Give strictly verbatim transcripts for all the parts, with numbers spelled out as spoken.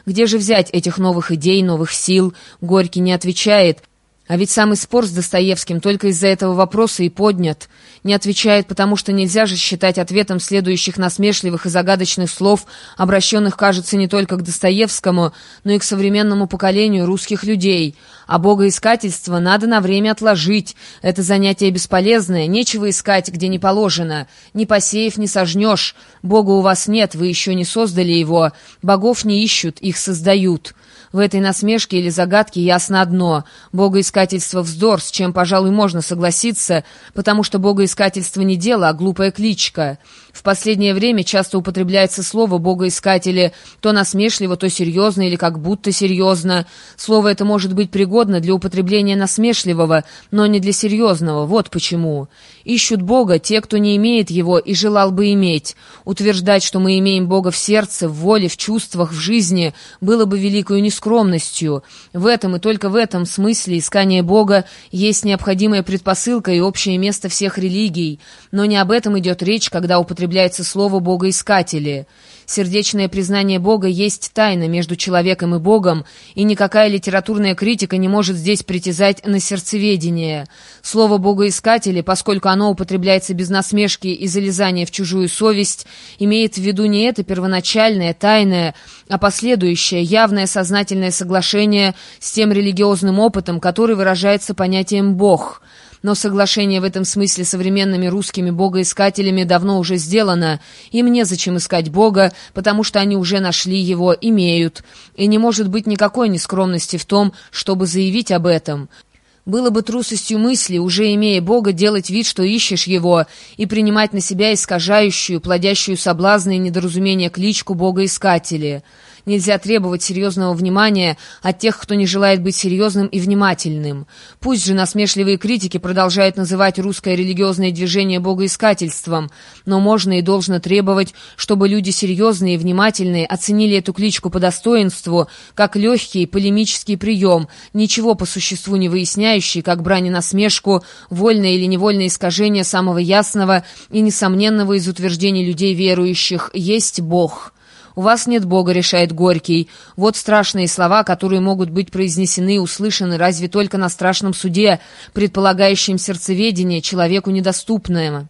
Где же взять этих новых идей, новых сил? Горький не отвечает. А ведь самый спор с Достоевским только из-за этого вопроса и поднят. Не отвечает, потому что нельзя же считать ответом следующих насмешливых и загадочных слов, обращенных, кажется, не только к Достоевскому, но и к современному поколению русских людей. А богоискательство надо на время отложить. Это занятие бесполезное, нечего искать, где не положено. Ни посеев, не сожнешь. Бога у вас нет, вы еще не создали его. Богов не ищут, их создают. В этой насмешке или загадке ясно одно – богоискательство – вздор, с чем, пожалуй, можно согласиться, потому что богоискательство не дело, а глупая кличка. В последнее время часто употребляется слово «богоискатели» то насмешливо, то серьезно или как будто серьезно. Слово это может быть пригодно для употребления насмешливого, но не для серьезного, вот почему. Ищут Бога те, кто не имеет его и желал бы иметь. Утверждать, что мы имеем Бога в сердце, в воле, в чувствах, в жизни, было бы великою нескромностью. В этом и только в этом смысле искание Бога есть необходимая предпосылка и общее место всех религий. Но не об этом идет речь, когда употребляется слово «богоискатели». Сердечное признание Бога есть тайна между человеком и Богом, и никакая литературная критика не может здесь притязать на сердцеведение. Слово «богоискатели», поскольку оно употребляется без насмешки и залезания в чужую совесть, имеет в виду не это первоначальное, тайное, а последующее, явное сознательное соглашение с тем религиозным опытом, который выражается понятием «Бог». Но соглашение в этом смысле современными русскими богоискателями давно уже сделано. Им незачем искать Бога, потому что они уже нашли его, имеют. И не может быть никакой нескромности в том, чтобы заявить об этом. Было бы трусостью мысли, уже имея Бога, делать вид, что ищешь его, и принимать на себя искажающую, плодящую соблазны и недоразумения кличку богоискатели. Нельзя требовать серьезного внимания от тех, кто не желает быть серьезным и внимательным. Пусть же насмешливые критики продолжают называть русское религиозное движение богоискательством, но можно и должно требовать, чтобы люди серьезные и внимательные оценили эту кличку по достоинству, как легкий полемический прием, ничего по существу не выясняющий, как брань и насмешку, вольное или невольное искажение самого ясного и несомненного из утверждений людей верующих «есть Бог». «У вас нет Бога», — решает Горький. Вот страшные слова, которые могут быть произнесены и услышаны разве только на страшном суде, предполагающем сердцеведение, человеку недоступное.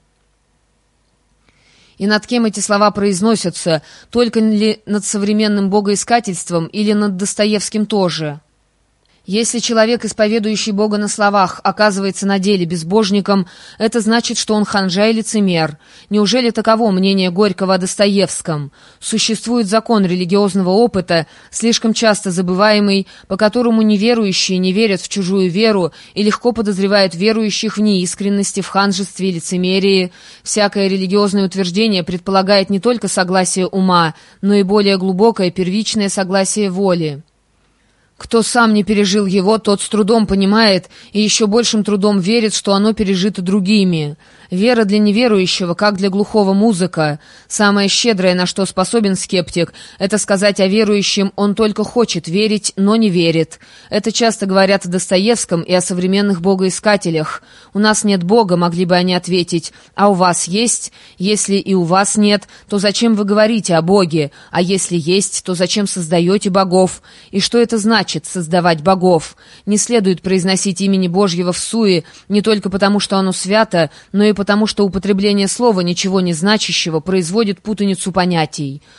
И над кем эти слова произносятся, только ли над современным богоискательством или над Достоевским тоже? Если человек, исповедующий Бога на словах, оказывается на деле безбожником, это значит, что он ханжа и лицемер. Неужели таково мнение Горького о Достоевском? Существует закон религиозного опыта, слишком часто забываемый, по которому неверующие не верят в чужую веру и легко подозревают верующих в неискренности, в ханжестве и лицемерии. Всякое религиозное утверждение предполагает не только согласие ума, но и более глубокое первичное согласие воли. Кто сам не пережил его, тот с трудом понимает и еще большим трудом верит, что оно пережито другими. Вера для неверующего, как для глухого музыка. Самое щедрое, на что способен скептик, это сказать о верующем: он только хочет верить, но не верит. Это часто говорят о Достоевском и о современных богоискателях. «У нас нет Бога», могли бы они ответить, «а у вас есть? Если и у вас нет, то зачем вы говорите о Боге? А если есть, то зачем создаете богов? И что это значит — создавать богов? Не следует произносить имени Божьего всуе, не только потому, что оно свято, но и потому что употребление слова, ничего не значащего, производит путаницу понятий.